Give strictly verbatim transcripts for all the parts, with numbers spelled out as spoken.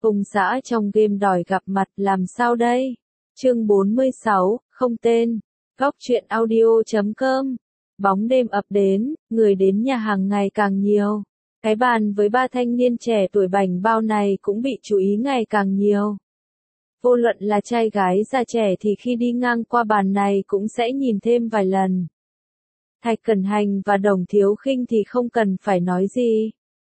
Ông xã trong game đòi gặp mặt làm sao đây? Chương bốn mươi sáu, không tên. Góc truyện audio chấm com. Bóng đêm ập đến, người đến nhà hàng ngày càng nhiều. Cái bàn với ba thanh niên trẻ tuổi bảnh bao này cũng bị chú ý ngày càng nhiều. Vô luận là trai gái già trẻ thì khi đi ngang qua bàn này cũng sẽ nhìn thêm vài lần. Thạch Cẩn Hành và Đồng Thiếu Khinh thì không cần phải nói gì.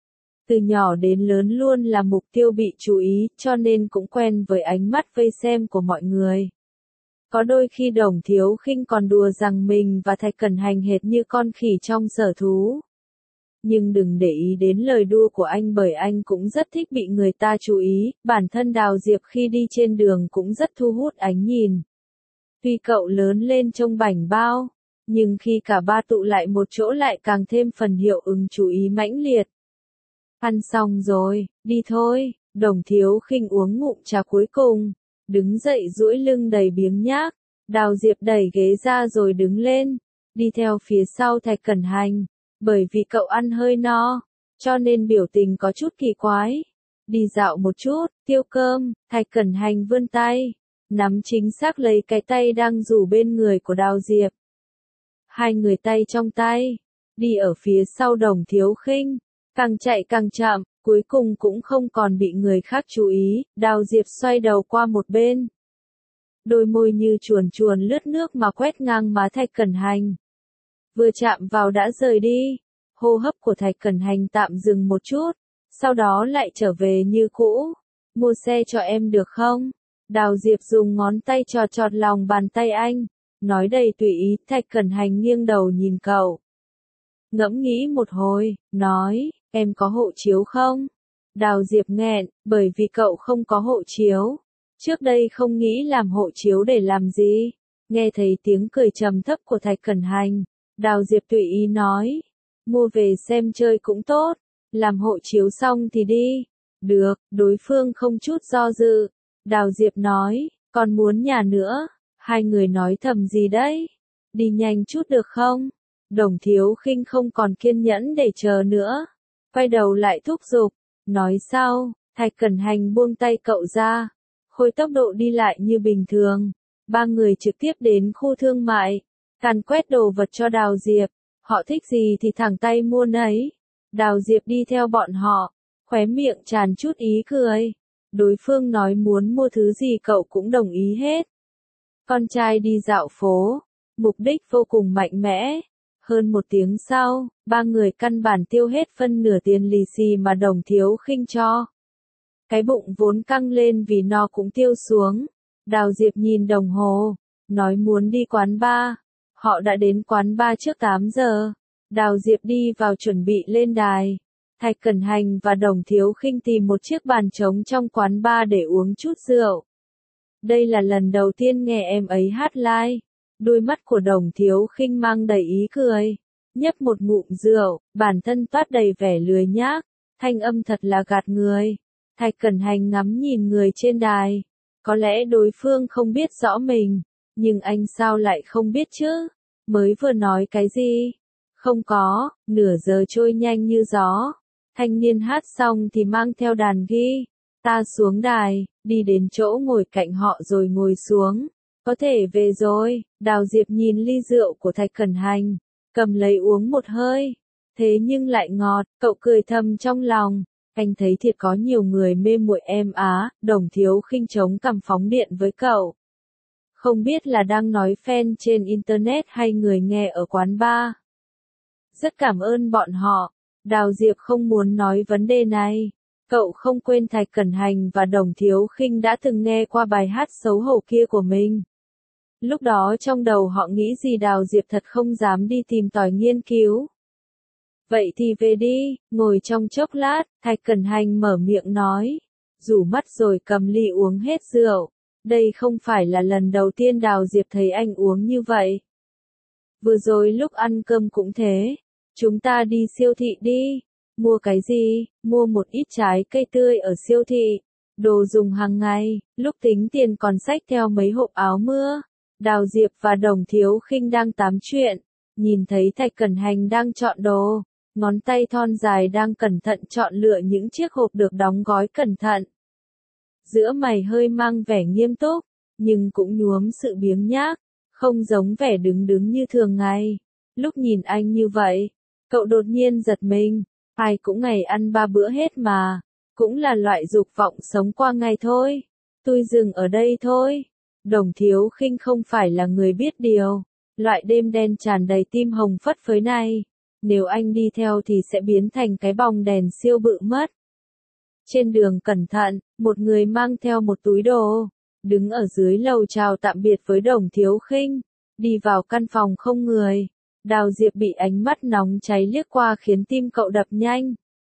Từ nhỏ đến lớn luôn là mục tiêu bị chú ý, cho nên cũng quen với ánh mắt vây xem của mọi người. Có đôi khi Đồng Thiếu Khinh còn đùa rằng mình và Thạch Cẩn Hành hệt như con khỉ trong sở thú. Nhưng đừng để ý đến lời đùa của anh bởi anh cũng rất thích bị người ta chú ý, bản thân Đào Diệp khi đi trên đường cũng rất thu hút ánh nhìn. Tuy cậu lớn lên trông bảnh bao, nhưng khi cả ba tụ lại một chỗ lại càng thêm phần hiệu ứng chú ý mãnh liệt. Ăn xong rồi, đi thôi, Đồng Thiếu Khinh uống ngụm trà cuối cùng, đứng dậy duỗi lưng đầy biếng nhác, Đào Diệp đẩy ghế ra rồi đứng lên, đi theo phía sau Thạch Cẩn Hành, bởi vì cậu ăn hơi no, cho nên biểu tình có chút kỳ quái. Đi dạo một chút, tiêu cơm, Thạch Cẩn Hành vươn tay, nắm chính xác lấy cái tay đang rủ bên người của Đào Diệp. Hai người tay trong tay, đi ở phía sau Đồng Thiếu Khinh. Càng chạy càng chậm, cuối cùng cũng không còn bị người khác chú ý, Đào Diệp xoay đầu qua một bên. Đôi môi như chuồn chuồn lướt nước mà quét ngang má Thạch Cẩn Hành. Vừa chạm vào đã rời đi, hô hấp của Thạch Cẩn Hành tạm dừng một chút, sau đó lại trở về như cũ. Mua xe cho em được không? Đào Diệp dùng ngón tay chọt chọt lòng bàn tay anh, nói đầy tùy ý. Thạch Cẩn Hành nghiêng đầu nhìn cậu. Ngẫm nghĩ một hồi, nói, em có hộ chiếu không? Đào Diệp nghẹn, bởi vì cậu không có hộ chiếu. Trước đây không nghĩ làm hộ chiếu để làm gì. Nghe thấy tiếng cười trầm thấp của Thạch Cẩn Hành, Đào Diệp tùy ý nói, mua về xem chơi cũng tốt, làm hộ chiếu xong thì đi. Được, đối phương không chút do dự. Đào Diệp nói, còn muốn nhà nữa. Hai người nói thầm gì đấy? Đi nhanh chút được không? Đồng Thiếu Khinh không còn kiên nhẫn để chờ nữa, quay đầu lại thúc giục, nói sau. Thạch Cẩn Hành buông tay cậu ra, khôi tốc độ đi lại như bình thường. Ba người trực tiếp đến khu thương mại, càn quét đồ vật cho Đào Diệp, họ thích gì thì thẳng tay mua nấy. Đào Diệp đi theo bọn họ, khóe miệng tràn chút ý cười. Đối phương nói muốn mua thứ gì cậu cũng đồng ý hết. Con trai đi dạo phố, mục đích vô cùng mạnh mẽ. Hơn một tiếng sau, ba người căn bản tiêu hết phân nửa tiền lì xì mà Đồng Thiếu Khinh cho. Cái bụng vốn căng lên vì no cũng tiêu xuống. Đào Diệp nhìn đồng hồ, nói muốn đi quán bar. Họ đã đến quán bar trước tám giờ. Đào Diệp đi vào chuẩn bị lên đài. Thạch Cẩn Hành và Đồng Thiếu Khinh tìm một chiếc bàn trống trong quán bar để uống chút rượu. Đây là lần đầu tiên nghe em ấy hát live. Đôi mắt của Đồng Thiếu Khinh mang đầy ý cười, nhấp một ngụm rượu, bản thân toát đầy vẻ lười nhác, thanh âm thật là gạt người. Thạch Cẩn Hành ngắm nhìn người trên đài, có lẽ đối phương không biết rõ mình, nhưng anh sao lại không biết chứ? Mới vừa nói cái gì? Không có, nửa giờ trôi nhanh như gió. Thanh niên hát xong thì mang theo đàn guitar xuống đài, đi đến chỗ ngồi cạnh họ rồi ngồi xuống. Có thể về rồi. Đào Diệp nhìn ly rượu của Thạch Cẩn Hành, cầm lấy uống một hơi. Thế nhưng lại ngọt, cậu cười thầm trong lòng. Anh thấy thiệt có nhiều người mê muội em á. Đồng Thiếu Khinh chống cằm phóng điện với cậu. Không biết là đang nói fan trên internet hay người nghe ở quán bar. Rất cảm ơn bọn họ. Đào Diệp không muốn nói vấn đề này. Cậu không quên Thạch Cẩn Hành và Đồng Thiếu Khinh đã từng nghe qua bài hát xấu hổ kia của mình. Lúc đó trong đầu họ nghĩ gì Đào Diệp thật không dám đi tìm tòi nghiên cứu. Vậy thì về đi, ngồi trong chốc lát, Thạch Cẩn Hành mở miệng nói. Rủ mắt rồi cầm ly uống hết rượu. Đây không phải là lần đầu tiên Đào Diệp thấy anh uống như vậy. Vừa rồi lúc ăn cơm cũng thế. Chúng ta đi siêu thị đi. Mua cái gì? Mua một ít trái cây tươi ở siêu thị. Đồ dùng hàng ngày. Lúc tính tiền còn xách theo mấy hộp áo mưa. Đào Diệp và Đồng Thiếu Khinh đang tám chuyện, nhìn thấy Thạch Cẩn Hành đang chọn đồ, ngón tay thon dài đang cẩn thận chọn lựa những chiếc hộp được đóng gói cẩn thận. giữa mày hơi mang vẻ nghiêm túc, nhưng cũng nhuốm sự biếng nhác, không giống vẻ đứng đứng như thường ngày. Lúc nhìn anh như vậy, cậu đột nhiên giật mình, ai cũng ngày ăn ba bữa hết mà, cũng là loại dục vọng sống qua ngày thôi. Tôi dừng ở đây thôi. Đồng Thiếu Khinh không phải là người biết điều, loại đêm đen tràn đầy tim hồng phất phới này, nếu anh đi theo thì sẽ biến thành cái bóng đèn siêu bự mất. Trên đường cẩn thận, một người mang theo một túi đồ, đứng ở dưới lầu chào tạm biệt với Đồng Thiếu Khinh, đi vào căn phòng không người. Đào Diệp bị ánh mắt nóng cháy liếc qua khiến tim cậu đập nhanh.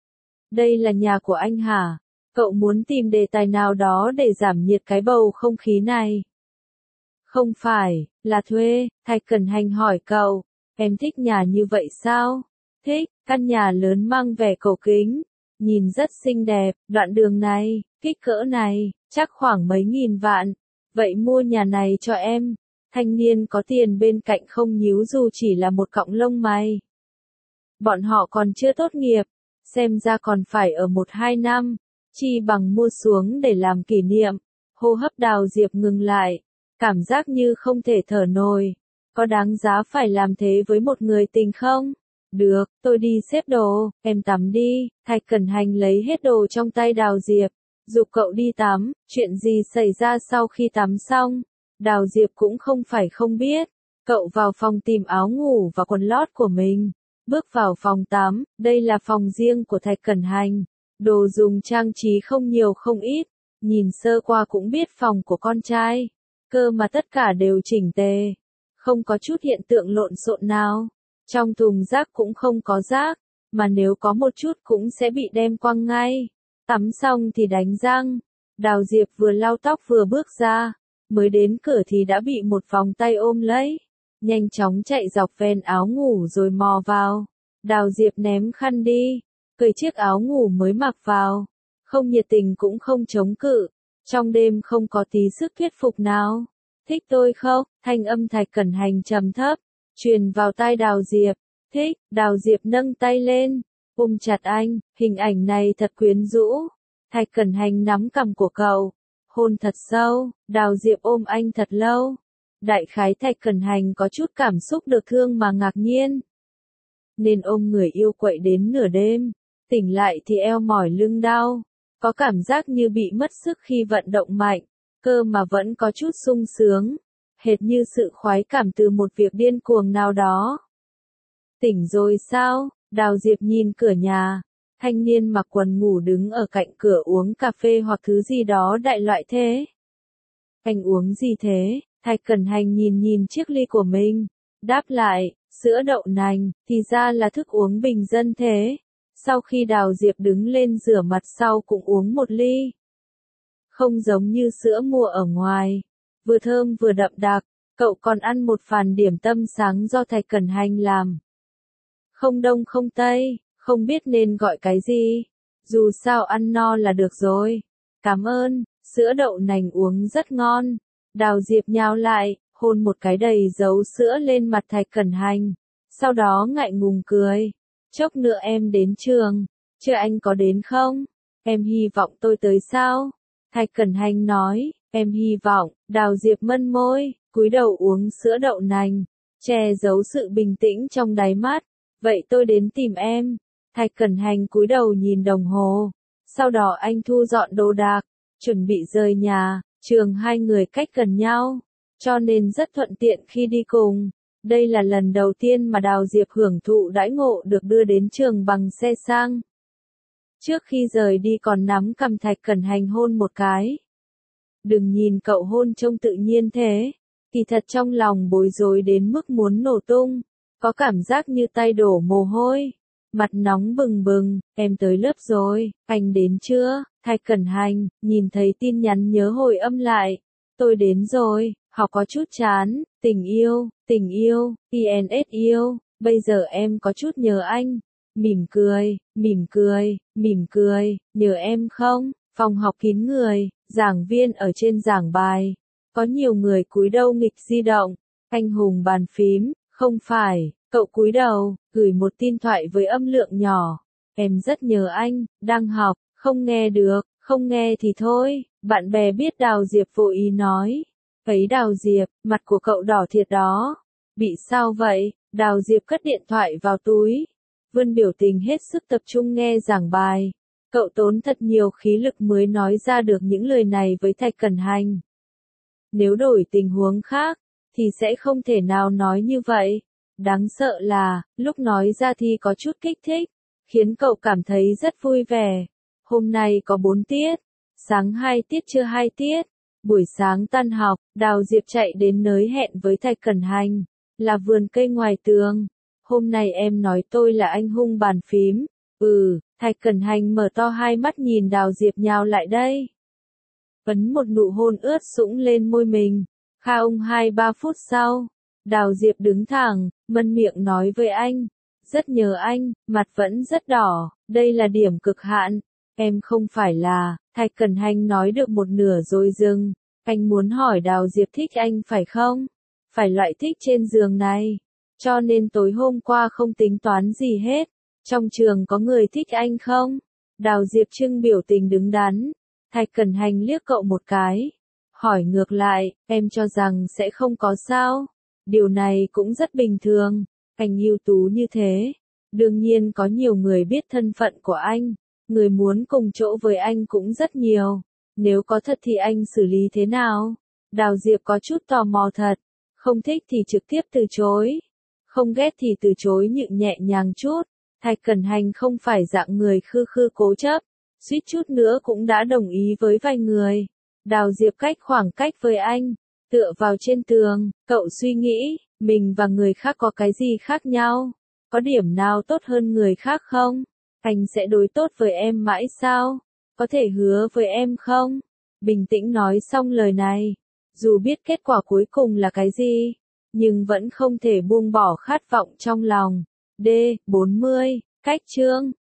Đây là nhà của anh hả? Cậu muốn tìm đề tài nào đó để giảm nhiệt cái bầu không khí này. Không phải, là thuê, Thạch Cẩn Hành hỏi cậu. Em thích nhà như vậy sao? Thích, căn nhà lớn mang vẻ cổ kính, nhìn rất xinh đẹp, đoạn đường này, kích cỡ này, chắc khoảng mấy nghìn vạn. Vậy mua nhà này cho em. Thanh niên có tiền bên cạnh không nhíu dù chỉ là một cọng lông mày. Bọn họ còn chưa tốt nghiệp, xem ra còn phải ở một hai năm, chi bằng mua xuống để làm kỷ niệm. Hô hấp Đào Diệp ngừng lại, cảm giác như không thể thở nổi. Có đáng giá phải làm thế với một người tình không? Được, tôi đi xếp đồ, em tắm đi. Thạch Cẩn Hành lấy hết đồ trong tay Đào Diệp, giục cậu đi tắm. Chuyện gì xảy ra sau khi tắm xong? Đào Diệp cũng không phải không biết. Cậu vào phòng tìm áo ngủ và quần lót của mình. Bước vào phòng tắm, đây là phòng riêng của Thạch Cẩn Hành. Đồ dùng trang trí không nhiều không ít, nhìn sơ qua cũng biết phòng của con trai. Cơ mà tất cả đều chỉnh tề, không có chút hiện tượng lộn xộn nào. Trong thùng rác cũng không có rác, mà nếu có một chút cũng sẽ bị đem quăng ngay. Tắm xong thì đánh răng. Đào Diệp vừa lau tóc vừa bước ra, mới đến cửa thì đã bị một vòng tay ôm lấy. Nhanh chóng chạy dọc ven áo ngủ rồi mò vào. Đào Diệp ném khăn đi, cởi chiếc áo ngủ mới mặc vào. Không nhiệt tình cũng không chống cự. Trong đêm không có tí sức thuyết phục nào. Thích tôi không? Thanh âm Thạch Cẩn Hành trầm thấp, truyền vào tai Đào Diệp. Thích. Đào Diệp nâng tay lên, ôm chặt anh. Hình ảnh này thật quyến rũ. Thạch Cẩn Hành nắm cằm của cậu, hôn thật sâu. Đào Diệp ôm anh thật lâu. Đại khái Thạch Cẩn Hành có chút cảm xúc được thương mà ngạc nhiên, nên ôm người yêu quậy đến nửa đêm. Tỉnh lại thì eo mỏi lưng đau, có cảm giác như bị mất sức khi vận động mạnh, cơ mà vẫn có chút sung sướng, hệt như sự khoái cảm từ một việc điên cuồng nào đó. Tỉnh rồi sao? Đào Diệp nhìn cửa nhà, thanh niên mặc quần ngủ đứng ở cạnh cửa uống cà phê hoặc thứ gì đó đại loại thế. Anh uống gì thế? Thạch Cẩn Hành nhìn nhìn chiếc ly của mình, đáp lại, sữa đậu nành, thì ra là thức uống bình dân thế. Sau khi Đào Diệp đứng lên rửa mặt sau cũng uống một ly. Không giống như sữa mua ở ngoài, vừa thơm vừa đậm đặc. Cậu còn ăn một phàn điểm tâm sáng do Thạch Cẩn Hành làm. Không đông không tây, không biết nên gọi cái gì. Dù sao ăn no là được rồi. Cảm ơn, sữa đậu nành uống rất ngon. Đào Diệp nhào lại, hôn một cái đầy dấu sữa lên mặt Thạch Cẩn Hành. Sau đó ngại ngùng cười. Chốc nữa em đến trường, chưa anh có đến không? Em hy vọng tôi tới sao? Thạch Cẩn Hành nói, em hy vọng. Đào Diệp mân môi, cúi đầu uống sữa đậu nành, che giấu sự bình tĩnh trong đáy mắt. Vậy tôi đến tìm em. Thạch Cẩn Hành cúi đầu nhìn đồng hồ. Sau đó anh thu dọn đồ đạc, chuẩn bị rời nhà. Trường hai người cách gần nhau, cho nên rất thuận tiện khi đi cùng. Đây là lần đầu tiên mà Đào Diệp hưởng thụ đãi ngộ được đưa đến trường bằng xe sang. Trước khi rời đi còn nắm cằm Thạch Cẩn Hành hôn một cái. Đừng nhìn cậu hôn trông tự nhiên thế, kỳ thật trong lòng bối rối đến mức muốn nổ tung, có cảm giác như tay đổ mồ hôi, mặt nóng bừng bừng. Em tới lớp rồi, anh đến chưa? Thạch Cẩn Hành nhìn thấy tin nhắn nhớ hồi âm lại. Tôi đến rồi, học có chút chán. Tình yêu, tình yêu, i en ét yêu, bây giờ em có chút nhớ anh. Mỉm cười, mỉm cười, mỉm cười, nhớ em không? Phòng học kín người, giảng viên ở trên giảng bài. Có nhiều người cúi đầu nghịch di động. Anh hùng bàn phím, không phải. Cậu cúi đầu, gửi một tin thoại với âm lượng nhỏ. Em rất nhớ anh, đang học, không nghe được, không nghe thì thôi, Bạn bè biết Đào Diệp vô ý nói. Ấy Đào Diệp, mặt của cậu đỏ thiệt đó. Bị sao vậy? Đào Diệp cất điện thoại vào túi. Vươn biểu tình hết sức tập trung nghe giảng bài. Cậu tốn thật nhiều khí lực mới nói ra được những lời này với Thạch Cẩn Hành. Nếu đổi tình huống khác, thì sẽ không thể nào nói như vậy. Đáng sợ là, lúc nói ra thì có chút kích thích, khiến cậu cảm thấy rất vui vẻ. Hôm nay có bốn tiết, sáng hai tiết trưa hai tiết. Buổi sáng tan học, Đào Diệp chạy đến nơi hẹn với Thạch Cẩn Hành, là vườn cây ngoài tường. Hôm nay em nói tôi là anh hùng bàn phím. Ừ, Thạch Cẩn Hành mở to hai mắt nhìn Đào Diệp nhào lại đây. Ấn một nụ hôn ướt sũng lên môi mình. Kha ung hai ba phút sau, Đào Diệp đứng thẳng, mân miệng nói với anh. Rất nhớ anh, mặt vẫn rất đỏ, đây là điểm cực hạn. Em không phải là, Thạch Cẩn Hành nói được một nửa rồi dừng. Anh muốn hỏi Đào Diệp thích anh phải không? Phải loại thích trên giường này. Cho nên tối hôm qua không tính toán gì hết. Trong trường có người thích anh không? Đào Diệp trưng biểu tình đứng đắn. Thạch Cẩn Hành liếc cậu một cái. Hỏi ngược lại, em cho rằng sẽ không có sao? Điều này cũng rất bình thường. Anh ưu tú như thế. Đương nhiên có nhiều người biết thân phận của anh. Người muốn cùng chỗ với anh cũng rất nhiều. Nếu có thật thì anh xử lý thế nào? Đào Diệp có chút tò mò thật. Không thích thì trực tiếp từ chối. Không ghét thì từ chối nhịn nhẹ nhàng chút. Thạch Cẩn Hành không phải dạng người khư khư cố chấp. Suýt chút nữa cũng đã đồng ý với vài người. Đào Diệp cách khoảng cách với anh. Tựa vào trên tường, cậu suy nghĩ, mình và người khác có cái gì khác nhau? Có điểm nào tốt hơn người khác không? Anh sẽ đối tốt với em mãi sao? Có thể hứa với em không? Bình tĩnh nói xong lời này. Dù biết kết quả cuối cùng là cái gì, nhưng vẫn không thể buông bỏ khát vọng trong lòng. D. bốn mươi. Cách chương